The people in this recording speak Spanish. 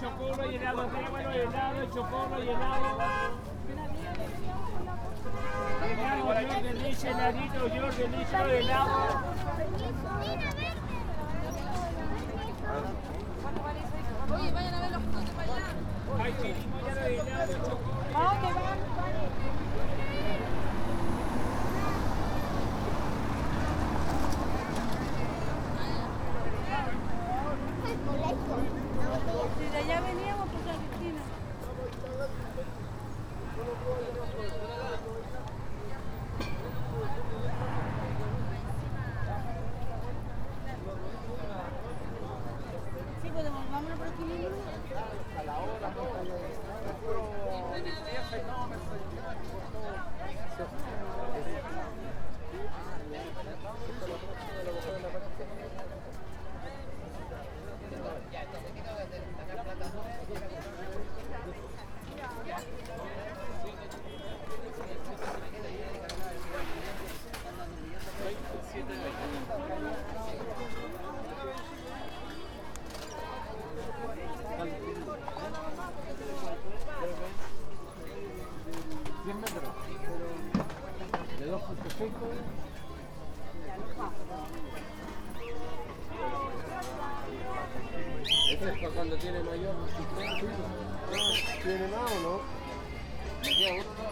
chocolate y helado, bueno, helado, chocolate y helado. Helado, yo delicia, heladito, yo delicia, helado. Oye, vayan a ver los frutos para allá. Hay chirimoya de helado, chocolate. ¿A dónde van? Si de allá veníamos, pues a Cristina. Sí, podemos, vámonos por aquí mismo. A la hora, no. De 2.5. Este es para cuando tiene mayor resistencia. ¿Tiene más o no? Me queda otro,